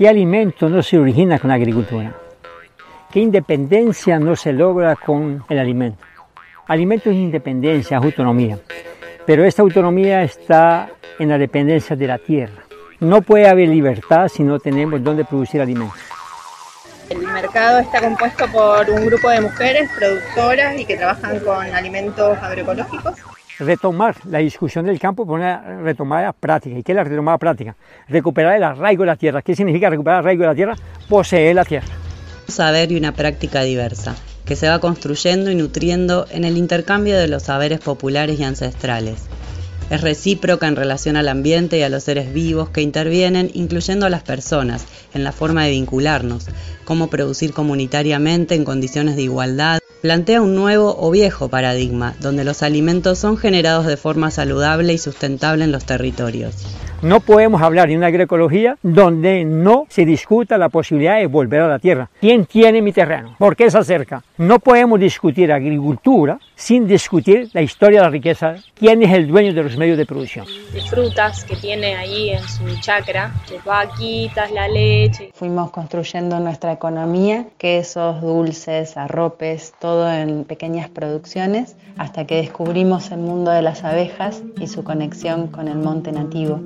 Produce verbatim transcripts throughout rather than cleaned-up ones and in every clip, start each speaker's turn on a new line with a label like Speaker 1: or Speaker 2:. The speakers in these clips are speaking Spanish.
Speaker 1: ¿Qué alimento no se origina con la agricultura? ¿Qué independencia no se logra con el alimento? Alimento es independencia, es autonomía, pero esta autonomía está en la dependencia de la tierra. No puede haber libertad si no tenemos dónde producir alimentos.
Speaker 2: El mercado está compuesto por un grupo de mujeres productoras y que trabajan con alimentos agroecológicos.
Speaker 1: Retomar la discusión del campo por una retomada práctica. ¿Y qué es la retomada práctica? Recuperar el arraigo de la tierra. ¿Qué significa recuperar el arraigo de la tierra? Poseer la tierra.
Speaker 3: Un saber y una práctica diversa, que se va construyendo y nutriendo en el intercambio de los saberes populares y ancestrales. Es recíproca en relación al ambiente y a los seres vivos que intervienen, incluyendo a las personas, en la forma de vincularnos, cómo producir comunitariamente en condiciones de igualdad. Plantea un nuevo o viejo paradigma, donde los alimentos son generados de forma saludable y sustentable en los territorios.
Speaker 1: No podemos hablar de una agroecología donde no se discuta la posibilidad de volver a la tierra. ¿Quién tiene mi terreno? ¿Por qué se acerca? No podemos discutir agricultura sin discutir la historia de la riqueza. ¿Quién es el dueño de los medios de producción?
Speaker 4: De frutas que tiene ahí en su chacra, las vaquitas, la leche.
Speaker 5: Fuimos construyendo nuestra economía, quesos, dulces, arropes, todo en pequeñas producciones, hasta que descubrimos el mundo de las abejas y su conexión con el monte nativo.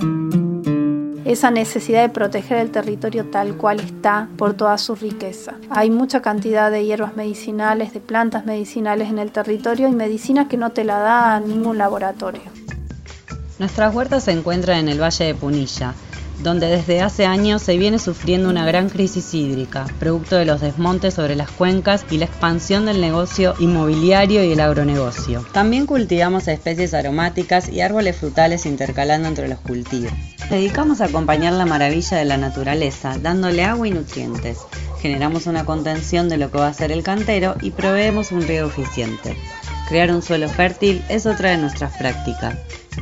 Speaker 6: Esa necesidad de proteger el territorio tal cual está por toda su riqueza. Hay mucha cantidad de hierbas medicinales, de plantas medicinales en el territorio y medicinas que no te la da ningún laboratorio.
Speaker 3: Nuestras huertas se encuentran en el Valle de Punilla, donde desde hace años se viene sufriendo una gran crisis hídrica, producto de los desmontes sobre las cuencas y la expansión del negocio inmobiliario y el agronegocio. También cultivamos especies aromáticas y árboles frutales intercalando entre los cultivos. Dedicamos a acompañar la maravilla de la naturaleza, dándole agua y nutrientes. Generamos una contención de lo que va a ser el cantero y proveemos un riego eficiente. Crear un suelo fértil es otra de nuestras prácticas.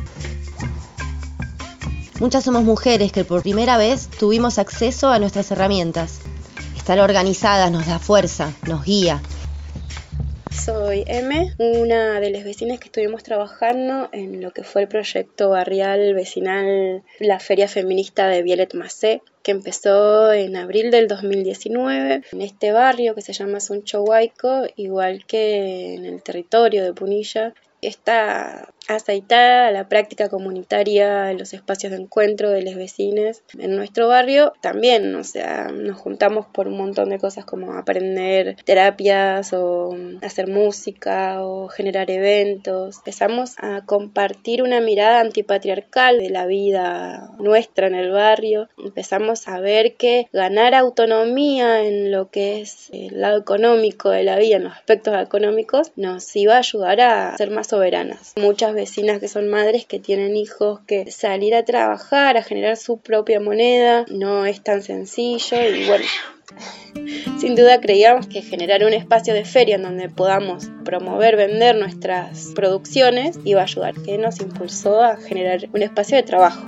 Speaker 7: Muchas somos mujeres que por primera vez tuvimos acceso a nuestras herramientas. Estar organizadas nos da fuerza, nos guía.
Speaker 4: Soy M, una de las vecinas que estuvimos trabajando en lo que fue el proyecto barrial vecinal La Feria Feminista de Violet Macé, que empezó en abril del dos mil diecinueve en este barrio que se llama Sunchohuayco, igual que en el territorio de Punilla. Está aceitada a la práctica comunitaria en los espacios de encuentro de los vecinos. En nuestro barrio también, o sea, nos juntamos por un montón de cosas como aprender terapias o hacer música o generar eventos. Empezamos a compartir una mirada antipatriarcal de la vida nuestra en el barrio. Empezamos a ver que ganar autonomía en lo que es el lado económico de la vida, en los aspectos económicos, nos iba a ayudar a ser más soberanas. Muchas vecinas que son madres que tienen hijos, que salir a trabajar, a generar su propia moneda, no es tan sencillo y bueno, sin duda creíamos que generar un espacio de feria en donde podamos promover, vender nuestras producciones iba a ayudar, que nos impulsó a generar un espacio de trabajo.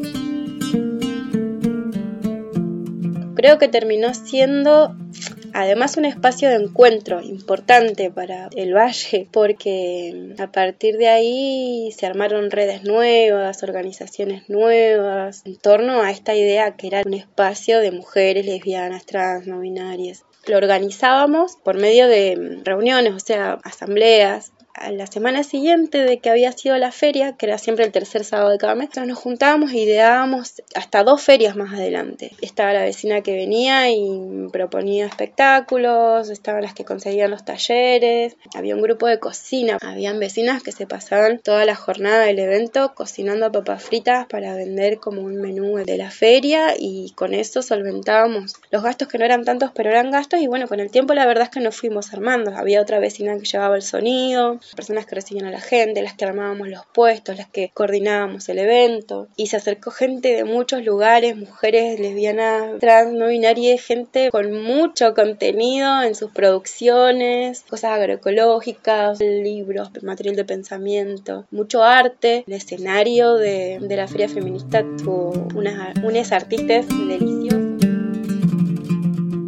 Speaker 4: Creo que terminó siendo además un espacio de encuentro importante para el valle, porque a partir de ahí se armaron redes nuevas, organizaciones nuevas, en torno a esta idea que era un espacio de mujeres lesbianas, trans, no binarias. Lo organizábamos por medio de reuniones, o sea, asambleas. A la semana siguiente de que había sido la feria, que era siempre el tercer sábado de cada mes, nos juntábamos e ideábamos hasta dos ferias más adelante. Estaba la vecina que venía y proponía espectáculos, estaban las que conseguían los talleres, había un grupo de cocina, habían vecinas que se pasaban toda la jornada del evento cocinando papas fritas para vender como un menú de la feria y con eso solventábamos los gastos que no eran tantos pero eran gastos y bueno, con el tiempo la verdad es que nos fuimos armando. Había otra vecina que llevaba el sonido, personas que recibían a la gente, las que armábamos los puestos, las que coordinábamos el evento y se acercó gente de muchos lugares, mujeres lesbianas, trans, no binarias, gente con mucho contenido en sus producciones, cosas agroecológicas, libros, material de pensamiento, mucho arte. El escenario de, de la Feria Feminista tuvo unas, unas artistas deliciosas.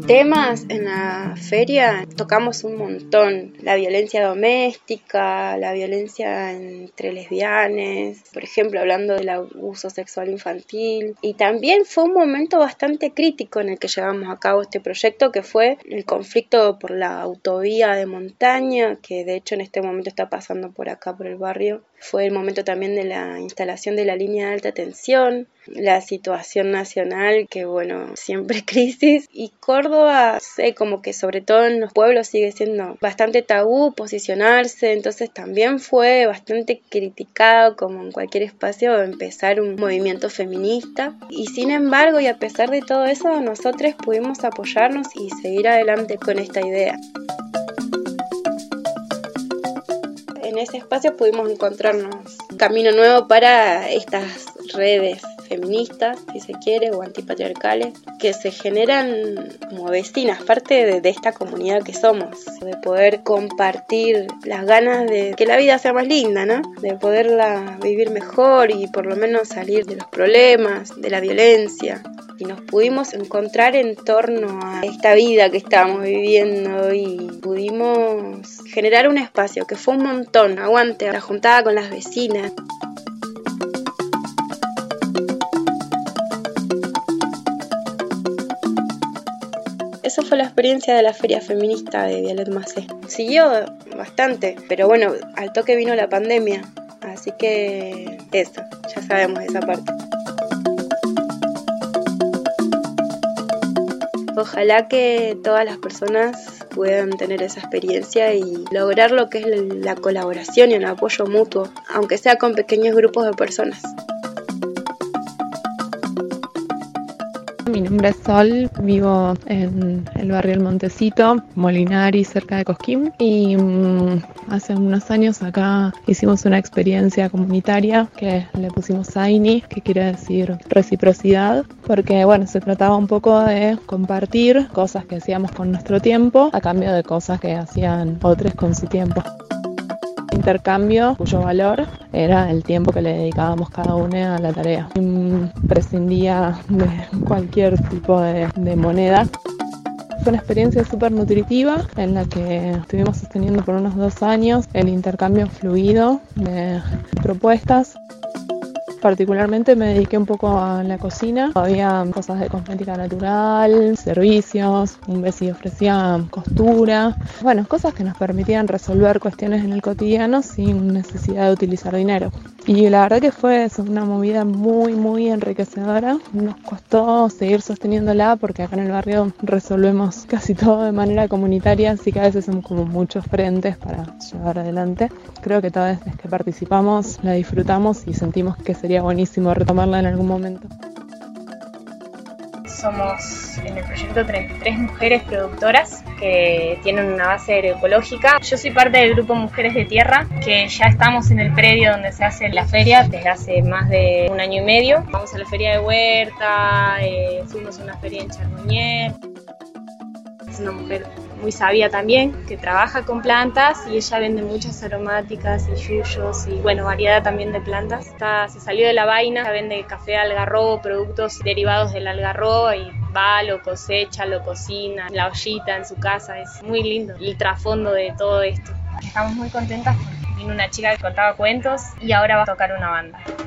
Speaker 4: temas en la feria tocamos un montón. La violencia doméstica, la violencia entre lesbianas, por ejemplo, hablando del abuso sexual infantil. Y también fue un momento bastante crítico en el que llevamos a cabo este proyecto, que fue el conflicto por la autovía de montaña, que de hecho en este momento está pasando por acá, por el barrio. Fue el momento también de la instalación de la línea de alta tensión, la situación nacional, que bueno, siempre crisis. Y Córdoba, sé, como que sobre todo en los pueblos sigue siendo bastante tabú posicionarse, entonces también fue bastante criticado, como en cualquier espacio, empezar un movimiento feminista. Y sin embargo, y a pesar de todo eso, nosotros pudimos apoyarnos y seguir adelante con esta idea. En ese espacio pudimos encontrarnos un camino nuevo para estas redes feministas, si se quiere, o antipatriarcales, que se generan como vecinas, parte de, de esta comunidad que somos, de poder compartir las ganas de que la vida sea más linda, ¿no? De poderla vivir mejor y por lo menos salir de los problemas, de la violencia. Y nos pudimos encontrar en torno a esta vida que estábamos viviendo y pudimos generar un espacio que fue un montón. Aguante, la juntada con las vecinas. Esa fue la experiencia de la Feria Feminista de Violet Macé. Siguió bastante, pero bueno, al toque vino la pandemia, así que eso, ya sabemos esa parte. Ojalá que todas las personas puedan tener esa experiencia y lograr lo que es la colaboración y el apoyo mutuo, aunque sea con pequeños grupos de personas.
Speaker 8: Mi nombre es Sol, vivo en el barrio El Montecito, Molinari, cerca de Cosquín, y um, hace unos años acá hicimos una experiencia comunitaria que le pusimos Zaini, que quiere decir reciprocidad, porque bueno, se trataba un poco de compartir cosas que hacíamos con nuestro tiempo a cambio de cosas que hacían otros con su tiempo. Intercambio cuyo valor era el tiempo que le dedicábamos cada uno a la tarea. Prescindía de cualquier tipo de, de moneda. Fue una experiencia súper nutritiva en la que estuvimos sosteniendo por unos dos años el intercambio fluido de propuestas. Particularmente me dediqué un poco a la cocina. Había cosas de cosmética natural, servicios, un vecino ofrecía costura. Bueno, cosas que nos permitían resolver cuestiones en el cotidiano sin necesidad de utilizar dinero. Y la verdad que fue eso, una movida muy, muy enriquecedora. Nos costó seguir sosteniéndola porque acá en el barrio resolvemos casi todo de manera comunitaria, así que a veces somos como muchos frentes para llevar adelante. Creo que todas las veces que participamos la disfrutamos y sentimos que sería buenísimo retomarla en algún momento.
Speaker 9: Somos en el proyecto treinta y tres mujeres productoras que tienen una base agroecológica. Yo soy parte del grupo Mujeres de Tierra, que ya estamos en el predio donde se hace la feria desde hace más de un año y medio. Vamos a la feria de Huerta, eh, fuimos a una feria en Charbonnier. Es una mujer muy sabia también, que trabaja con plantas y ella vende muchas aromáticas y yuyos y bueno, variedad también de plantas. Está, se salió de la vaina, ella vende café algarrobo, productos derivados del algarrobo y va, lo cosecha, lo cocina, la ollita en su casa. Es muy lindo el trasfondo de todo esto. Estamos muy contentas porque vino una chica que contaba cuentos y ahora va a tocar una banda.